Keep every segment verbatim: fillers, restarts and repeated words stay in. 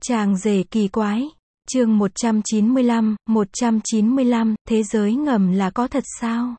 Chàng rể kỳ quái. Chương một trăm chín mươi lăm, một trăm chín mươi lăm, thế giới ngầm là có thật sao?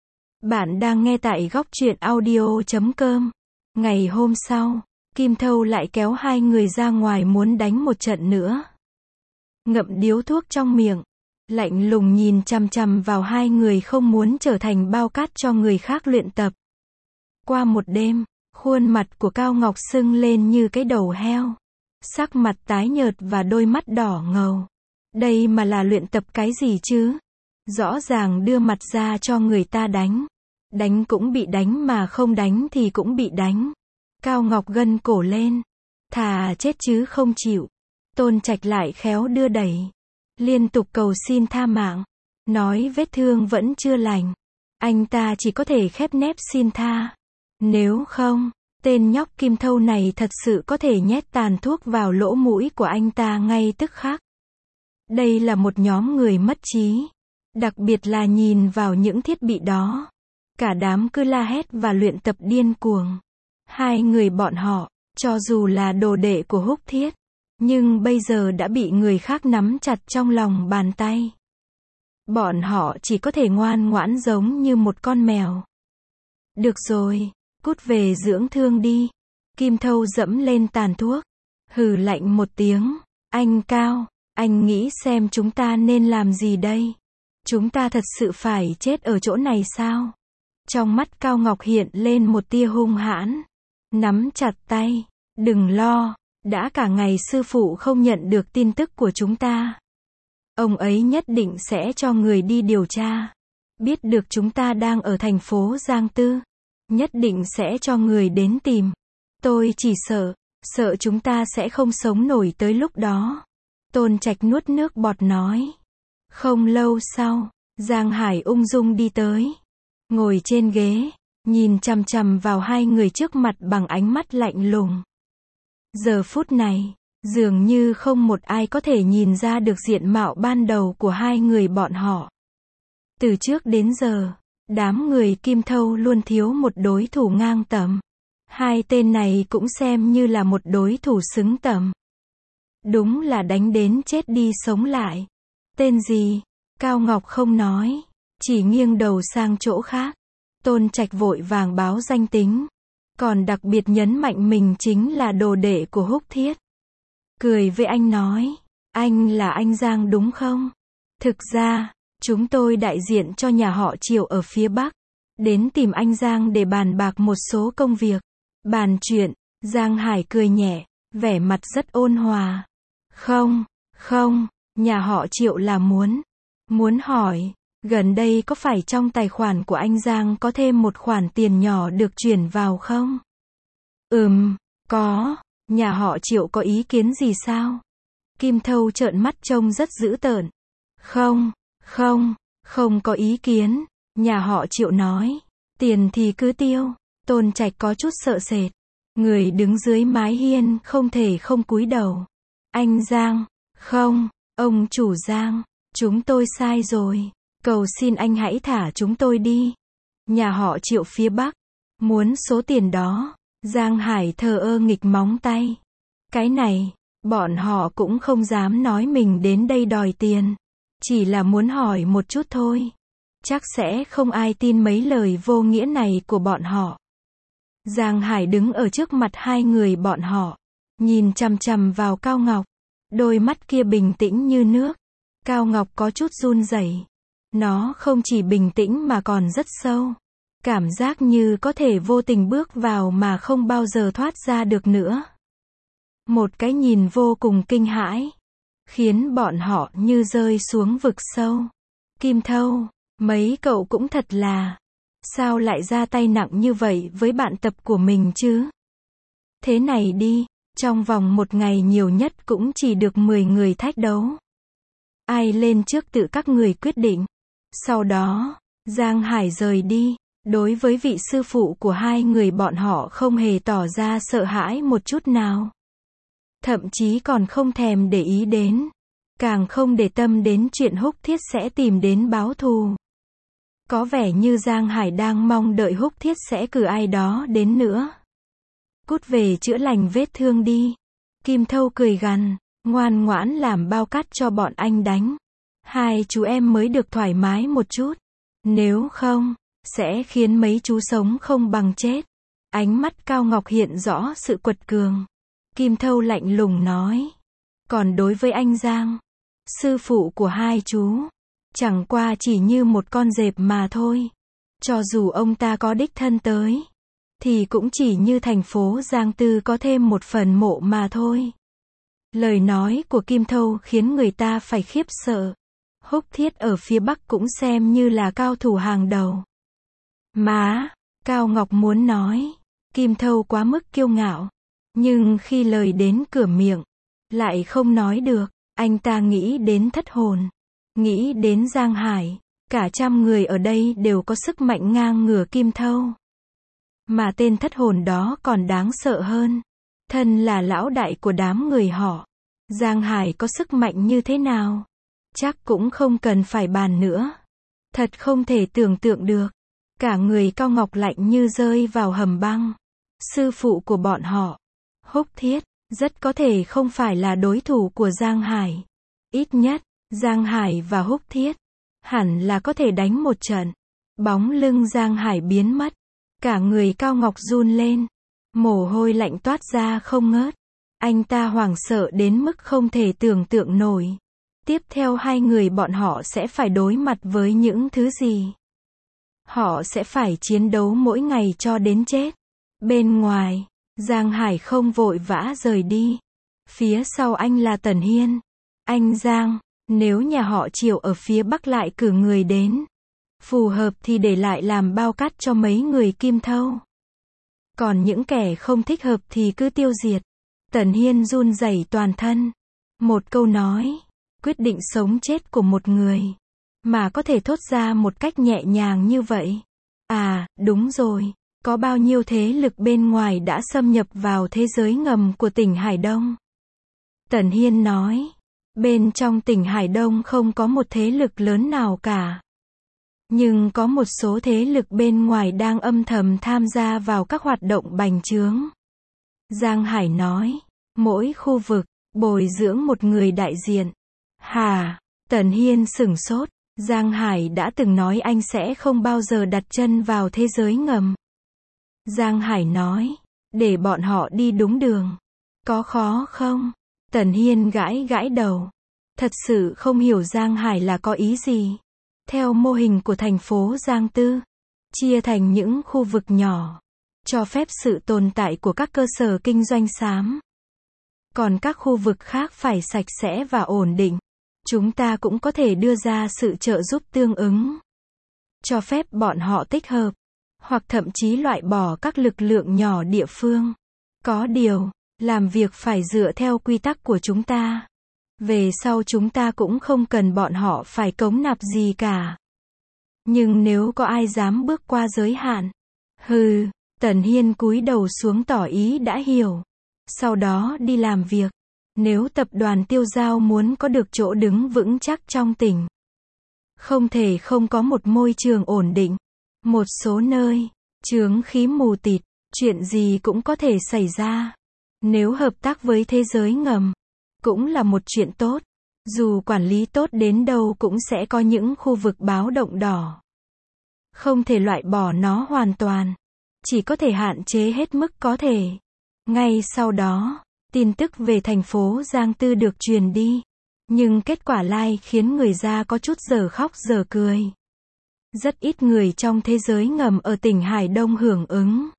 Bạn đang nghe tại góc truyện audio chấm com. Ngày hôm sau, Kim Thâu lại kéo hai người ra ngoài muốn đánh một trận nữa. Ngậm điếu thuốc trong miệng, lạnh lùng nhìn chằm chằm vào hai người không muốn trở thành bao cát cho người khác luyện tập. Qua một đêm, khuôn mặt của Cao Ngọc sưng lên như cái đầu heo. Sắc mặt tái nhợt và đôi mắt đỏ ngầu. Đây mà là luyện tập cái gì chứ? Rõ ràng đưa mặt ra cho người ta đánh. Đánh cũng bị đánh mà không đánh thì cũng bị đánh. Cao Ngọc gân cổ lên. Thà chết chứ không chịu. Tôn Trạch lại khéo đưa đẩy. Liên tục cầu xin tha mạng. Nói vết thương vẫn chưa lành. Anh ta chỉ có thể khép nép xin tha. Nếu không, tên nhóc Kim Thâu này thật sự có thể nhét tàn thuốc vào lỗ mũi của anh ta ngay tức khắc. Đây là một nhóm người mất trí. Đặc biệt là nhìn vào những thiết bị đó. Cả đám cứ la hét và luyện tập điên cuồng. Hai người bọn họ, cho dù là đồ đệ của Húc Thiết, nhưng bây giờ đã bị người khác nắm chặt trong lòng bàn tay. Bọn họ chỉ có thể ngoan ngoãn giống như một con mèo. Được rồi, cút về dưỡng thương đi. Kim Thâu dẫm lên tàn thuốc. Hừ lạnh một tiếng. Anh Cao, anh nghĩ xem chúng ta nên làm gì đây? Chúng ta thật sự phải chết ở chỗ này sao? Trong mắt Cao Ngọc hiện lên một tia hung hãn. Nắm chặt tay. Đừng lo, đã cả ngày sư phụ không nhận được tin tức của chúng ta. Ông ấy nhất định sẽ cho người đi điều tra. Biết được chúng ta đang ở thành phố Giang Tư. Nhất định sẽ cho người đến tìm. Tôi chỉ sợ, sợ chúng ta sẽ không sống nổi tới lúc đó. Tôn Trạch nuốt nước bọt nói. Không lâu sau, Giang Hải ung dung đi tới. Ngồi trên ghế, nhìn chằm chằm vào hai người trước mặt bằng ánh mắt lạnh lùng. Giờ phút này, dường như không một ai có thể nhìn ra được diện mạo ban đầu của hai người bọn họ. Từ trước đến giờ, đám người Kim Thâu luôn thiếu một đối thủ ngang tầm. Hai tên này cũng xem như là một đối thủ xứng tầm. Đúng là đánh đến chết đi sống lại. Tên gì? Cao Ngọc không nói, chỉ nghiêng đầu sang chỗ khác. Tôn Trạch vội vàng báo danh tính. Còn đặc biệt nhấn mạnh mình chính là đồ đệ của Húc Thiết. Cười với anh nói, anh là anh Giang đúng không? Thực ra, chúng tôi đại diện cho nhà họ Triệu ở phía Bắc. Đến tìm anh Giang để bàn bạc một số công việc. Bàn chuyện, Giang Hải cười nhẹ, vẻ mặt rất ôn hòa. Không, không, nhà họ Triệu là muốn. Muốn hỏi, gần đây có phải trong tài khoản của anh Giang có thêm một khoản tiền nhỏ được chuyển vào không? Ừm, có. Nhà họ Triệu có ý kiến gì sao? Kim Thâu trợn mắt trông rất dữ tợn. Không, không, không có ý kiến. Nhà họ Triệu nói. Tiền thì cứ tiêu. Tôn Trạch có chút sợ sệt. Người đứng dưới mái hiên không thể không cúi đầu. Anh Giang, không, ông chủ Giang, chúng tôi sai rồi. Cầu xin anh hãy thả chúng tôi đi. Nhà họ Triệu phía Bắc. Muốn số tiền đó. Giang Hải thờ ơ nghịch móng tay. Cái này, bọn họ cũng không dám nói mình đến đây đòi tiền. Chỉ là muốn hỏi một chút thôi. Chắc sẽ không ai tin mấy lời vô nghĩa này của bọn họ. Giang Hải đứng ở trước mặt hai người bọn họ. Nhìn chằm chằm vào Cao Ngọc. Đôi mắt kia bình tĩnh như nước. Cao Ngọc có chút run rẩy. Nó không chỉ bình tĩnh mà còn rất sâu. Cảm giác như có thể vô tình bước vào mà không bao giờ thoát ra được nữa. Một cái nhìn vô cùng kinh hãi. Khiến bọn họ như rơi xuống vực sâu. Kim Thâu, mấy cậu cũng thật là. Sao lại ra tay nặng như vậy với bạn tập của mình chứ? Thế này đi, trong vòng một ngày nhiều nhất cũng chỉ được mười người thách đấu. Ai lên trước tự các người quyết định. Sau đó, Giang Hải rời đi. Đối với vị sư phụ của hai người bọn họ không hề tỏ ra sợ hãi một chút nào. Thậm chí còn không thèm để ý đến. Càng không để tâm đến chuyện Húc Thiết sẽ tìm đến báo thù. Có vẻ như Giang Hải đang mong đợi Húc Thiết sẽ cử ai đó đến nữa. Cút về chữa lành vết thương đi. Kim Thâu cười gằn. ngoan ngoãn làm bao cát cho bọn anh đánh. Hai chú em mới được thoải mái một chút. Nếu không, sẽ khiến mấy chú sống không bằng chết. Ánh mắt Cao Ngọc hiện rõ sự quật cường. Kim Thâu lạnh lùng nói. Còn đối với anh Giang, sư phụ của hai chú, chẳng qua chỉ như một con dẹp mà thôi. Cho dù ông ta có đích thân tới, thì cũng chỉ như thành phố Giang Tư có thêm một phần mộ mà thôi. Lời nói của Kim Thâu khiến người ta phải khiếp sợ. Húc Thiết ở phía Bắc cũng xem như là cao thủ hàng đầu. Má, Cao Ngọc muốn nói, Kim Thâu quá mức kiêu ngạo. Nhưng khi lời đến cửa miệng, lại không nói được. Anh ta nghĩ đến Thất Hồn, nghĩ đến Giang Hải. Cả trăm người ở đây đều có sức mạnh ngang ngửa Kim Thâu. Mà tên Thất Hồn đó còn đáng sợ hơn. Thân là lão đại của đám người họ. Giang Hải có sức mạnh như thế nào? Chắc cũng không cần phải bàn nữa. Thật không thể tưởng tượng được. Cả người Cao Ngọc lạnh như rơi vào hầm băng. Sư phụ của bọn họ, Húc Thiết, rất có thể không phải là đối thủ của Giang Hải. Ít nhất, Giang Hải và Húc Thiết hẳn là có thể đánh một trận. Bóng lưng Giang Hải biến mất. Cả người Cao Ngọc run lên. Mồ hôi lạnh toát ra không ngớt. Anh ta hoảng sợ đến mức không thể tưởng tượng nổi. Tiếp theo hai người bọn họ sẽ phải đối mặt với những thứ gì? Họ sẽ phải chiến đấu mỗi ngày cho đến chết. Bên ngoài, Giang Hải không vội vã rời đi. Phía sau anh là Tần Hiên. Anh Giang, nếu nhà họ Triệu ở phía Bắc lại cử người đến, phù hợp thì để lại làm bao cát cho mấy người Kim Thâu. Còn những kẻ không thích hợp thì cứ tiêu diệt. Tần Hiên run rẩy toàn thân. Một câu nói, quyết định sống chết của một người, mà có thể thốt ra một cách nhẹ nhàng như vậy. À, đúng rồi, có bao nhiêu thế lực bên ngoài đã xâm nhập vào thế giới ngầm của tỉnh Hải Đông? Tần Hiên nói, bên trong tỉnh Hải Đông không có một thế lực lớn nào cả. Nhưng có một số thế lực bên ngoài đang âm thầm tham gia vào các hoạt động bành trướng. Giang Hải nói, mỗi khu vực, bồi dưỡng một người đại diện. Hà, Tần Hiên sửng sốt, Giang Hải đã từng nói anh sẽ không bao giờ đặt chân vào thế giới ngầm. Giang Hải nói, để bọn họ đi đúng đường. Có khó không? Tần Hiên gãi gãi đầu. Thật sự không hiểu Giang Hải là có ý gì. Theo mô hình của thành phố Giang Tư, chia thành những khu vực nhỏ, cho phép sự tồn tại của các cơ sở kinh doanh xám. Còn các khu vực khác phải sạch sẽ và ổn định. Chúng ta cũng có thể đưa ra sự trợ giúp tương ứng. Cho phép bọn họ tích hợp, hoặc thậm chí loại bỏ các lực lượng nhỏ địa phương. Có điều, làm việc phải dựa theo quy tắc của chúng ta. Về sau chúng ta cũng không cần bọn họ phải cống nạp gì cả. Nhưng nếu có ai dám bước qua giới hạn, hừ, Tần Hiên cúi đầu xuống tỏ ý đã hiểu. Sau đó đi làm việc. Nếu tập đoàn Tiêu Giao muốn có được chỗ đứng vững chắc trong tỉnh, không thể không có một môi trường ổn định. Một số nơi, chướng khí mù tịt, chuyện gì cũng có thể xảy ra. Nếu hợp tác với thế giới ngầm, cũng là một chuyện tốt. Dù quản lý tốt đến đâu cũng sẽ có những khu vực báo động đỏ. Không thể loại bỏ nó hoàn toàn, chỉ có thể hạn chế hết mức có thể. Ngay sau đó, tin tức về thành phố Giang Tư được truyền đi. Nhưng kết quả lai khiến người ra có chút giờ khóc giờ cười. Rất ít người trong thế giới ngầm ở tỉnh Hải Đông hưởng ứng.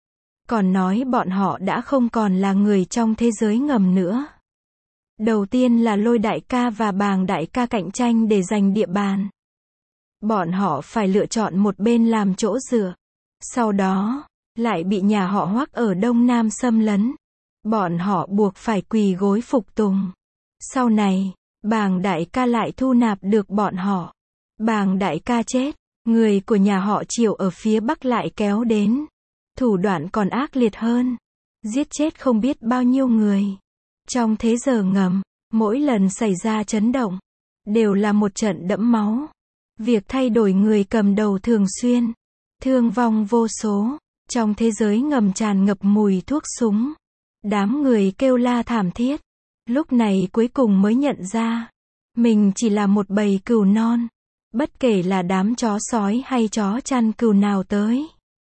Còn nói bọn họ đã không còn là người trong thế giới ngầm nữa. Đầu tiên là Lôi đại ca và Bàng đại ca cạnh tranh để giành địa bàn. Bọn họ phải lựa chọn một bên làm chỗ dựa. Sau đó, lại bị nhà họ Hoắc ở Đông Nam xâm lấn. Bọn họ buộc phải quỳ gối phục tùng. Sau này, Bàng đại ca lại thu nạp được bọn họ. Bàng đại ca chết, người của nhà họ Triệu ở phía Bắc lại kéo đến. Thủ đoạn còn ác liệt hơn. Giết chết không biết bao nhiêu người. Trong thế giờ ngầm, mỗi lần xảy ra chấn động, đều là một trận đẫm máu. Việc thay đổi người cầm đầu thường xuyên, thương vong vô số. Trong thế giới ngầm tràn ngập mùi thuốc súng. Đám người kêu la thảm thiết. Lúc này cuối cùng mới nhận ra, mình chỉ là một bầy cừu non. Bất kể là đám chó sói hay chó chăn cừu nào tới,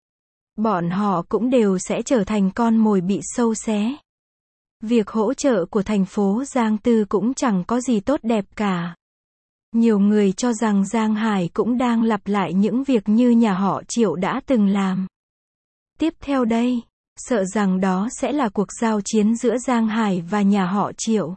bọn họ cũng đều sẽ trở thành con mồi bị sâu xé. Việc hỗ trợ của thành phố Giang Tư cũng chẳng có gì tốt đẹp cả. Nhiều người cho rằng Giang Hải cũng đang lặp lại những việc như nhà họ Triệu đã từng làm. Tiếp theo đây, sợ rằng đó sẽ là cuộc giao chiến giữa Giang Hải và nhà họ Triệu.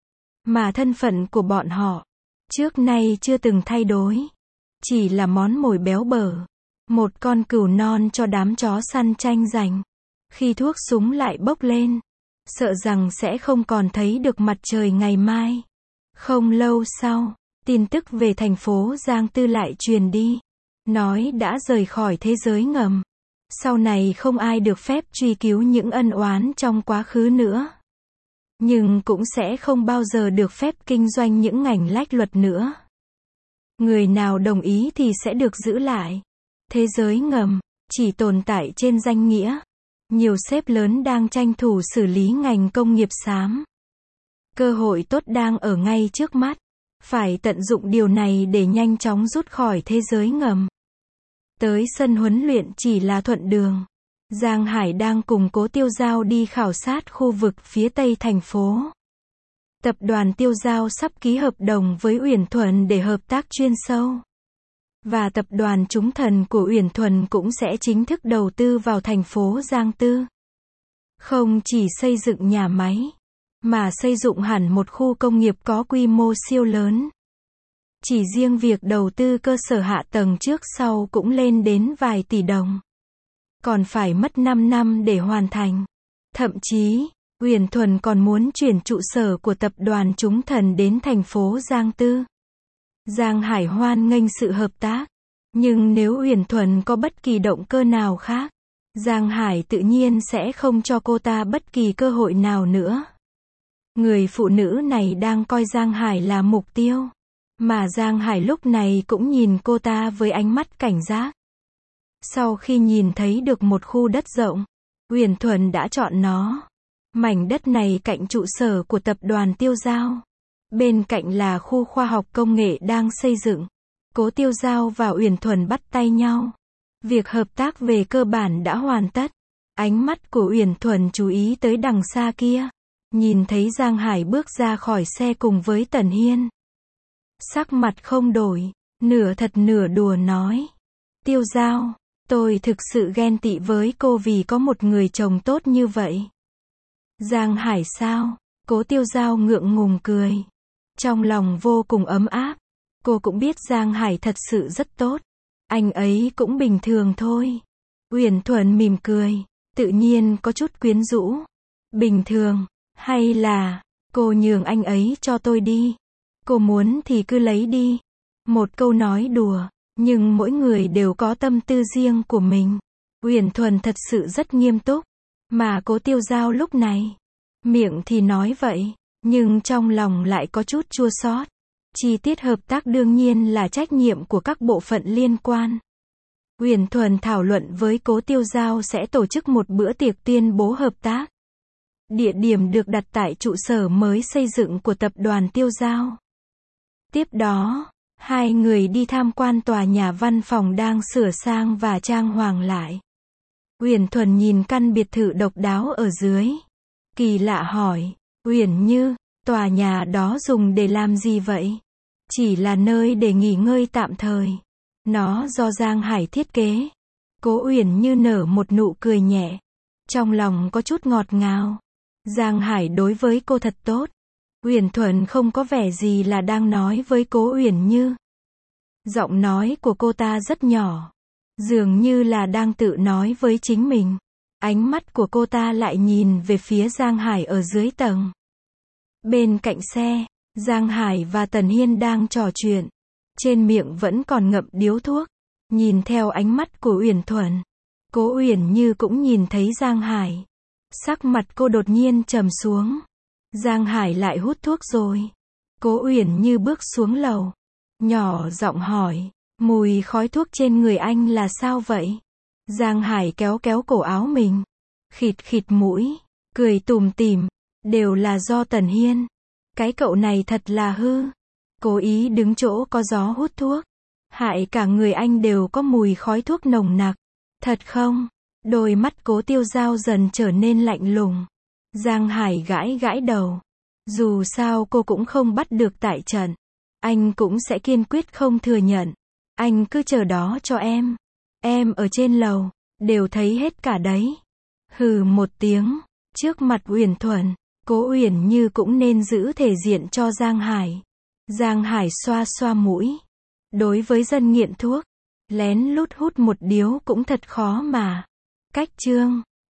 Mà thân phận của bọn họ, trước nay chưa từng thay đổi. Chỉ là món mồi béo bở. Một con cừu non cho đám chó săn tranh giành. Khi thuốc súng lại bốc lên, sợ rằng sẽ không còn thấy được mặt trời ngày mai. Không lâu sau, tin tức về thành phố Giang Tư lại truyền đi. Nói đã rời khỏi thế giới ngầm. Sau này không ai được phép truy cứu những ân oán trong quá khứ nữa. Nhưng cũng sẽ không bao giờ được phép kinh doanh những ngành lách luật nữa. Người nào đồng ý thì sẽ được giữ lại. Thế giới ngầm chỉ tồn tại trên danh nghĩa. Nhiều sếp lớn đang tranh thủ xử lý ngành công nghiệp xám. Cơ hội tốt đang ở ngay trước mắt. Phải tận dụng điều này để nhanh chóng rút khỏi thế giới ngầm. Tới sân huấn luyện chỉ là thuận đường. Giang Hải đang cùng Cố Tiêu Giao đi khảo sát khu vực phía tây thành phố. Tập đoàn Tiêu Giao sắp ký hợp đồng với Uyển Thuần để hợp tác chuyên sâu. Và tập đoàn Chúng Thần của Uyển Thuần cũng sẽ chính thức đầu tư vào thành phố Giang Tư. Không chỉ xây dựng nhà máy, mà xây dựng hẳn một khu công nghiệp có quy mô siêu lớn. Chỉ riêng việc đầu tư cơ sở hạ tầng trước sau cũng lên đến vài tỷ đồng. Còn phải mất năm năm để hoàn thành. Thậm chí, Uyển Thuần còn muốn chuyển trụ sở của tập đoàn Chúng Thần đến thành phố Giang Tư. Giang Hải hoan nghênh sự hợp tác. Nhưng nếu Uyển Thuần có bất kỳ động cơ nào khác, Giang Hải tự nhiên sẽ không cho cô ta bất kỳ cơ hội nào nữa. Người phụ nữ này đang coi Giang Hải là mục tiêu. Mà Giang Hải lúc này cũng nhìn cô ta với ánh mắt cảnh giác. Sau khi nhìn thấy được một khu đất rộng, Uyển Thuần đã chọn nó. Mảnh đất này cạnh trụ sở của tập đoàn Tiêu Giao. Bên cạnh là khu khoa học công nghệ đang xây dựng. Cố Tiêu Giao và Uyển Thuần bắt tay nhau. Việc hợp tác về cơ bản đã hoàn tất. Ánh mắt của Uyển Thuần chú ý tới đằng xa kia. Nhìn thấy Giang Hải bước ra khỏi xe cùng với Tần Hiên. Sắc mặt không đổi, nửa thật nửa đùa nói. Tiêu Giao, tôi thực sự ghen tị với cô vì có một người chồng tốt như vậy. Giang Hải sao? Cố Tiêu Giao ngượng ngùng cười. Trong lòng vô cùng ấm áp. Cô cũng biết Giang Hải thật sự rất tốt. Anh ấy cũng bình thường thôi. Uyển Thuần mỉm cười, tự nhiên có chút quyến rũ. Bình thường, hay là, cô nhường anh ấy cho tôi đi. Cô muốn thì cứ lấy đi. Một câu nói đùa, nhưng mỗi người đều có tâm tư riêng của mình. Uyển Thuần thật sự rất nghiêm túc. Mà Cố Tiêu Giao lúc này, miệng thì nói vậy, nhưng trong lòng lại có chút chua xót. Chi tiết hợp tác đương nhiên là trách nhiệm của các bộ phận liên quan. Uyển Thuần thảo luận với Cố Tiêu Giao sẽ tổ chức một bữa tiệc tuyên bố hợp tác. Địa điểm được đặt tại trụ sở mới xây dựng của tập đoàn Tiêu Giao. Tiếp đó, hai người đi tham quan tòa nhà văn phòng đang sửa sang và trang hoàng lại. Uyển Thuần nhìn căn biệt thự độc đáo ở dưới. Kỳ lạ hỏi, Uyển Như, tòa nhà đó dùng để làm gì vậy? Chỉ là nơi để nghỉ ngơi tạm thời. Nó do Giang Hải thiết kế. Cố Uyển Như nở một nụ cười nhẹ. Trong lòng có chút ngọt ngào. Giang Hải đối với cô thật tốt. Uyển Thuần không có vẻ gì là đang nói với Cố Uyển Như. Giọng nói của cô ta rất nhỏ. Dường như là đang tự nói với chính mình. Ánh mắt của cô ta lại nhìn về phía Giang Hải ở dưới tầng. Bên cạnh xe, Giang Hải và Tần Hiên đang trò chuyện. Trên miệng vẫn còn ngậm điếu thuốc. Nhìn theo ánh mắt của Uyển Thuần, Cố Uyển Như cũng nhìn thấy Giang Hải. Sắc mặt cô đột nhiên trầm xuống. Giang Hải lại hút thuốc rồi. Cố Uyển Như bước xuống lầu. Nhỏ giọng hỏi, mùi khói thuốc trên người anh là sao vậy? Giang Hải kéo kéo cổ áo mình. Khịt khịt mũi, cười tủm tỉm. Đều là do Tần Hiên. Cái cậu này thật là hư. Cố ý đứng chỗ có gió hút thuốc. Hại cả người anh đều có mùi khói thuốc nồng nặc. Thật không? Đôi mắt Cố Tiêu Giao dần trở nên lạnh lùng. Giang Hải gãi gãi đầu. Dù sao cô cũng không bắt được tại trận. Anh cũng sẽ kiên quyết không thừa nhận. Anh cứ chờ đó cho em. Em ở trên lầu, đều thấy hết cả đấy. Hừ một tiếng. Trước mặt Uyển Thuần, Cố Uyển Như cũng nên giữ thể diện cho Giang Hải. Giang Hải xoa xoa mũi. Đối với dân nghiện thuốc, lén lút hút một điếu cũng thật khó mà. Cách chương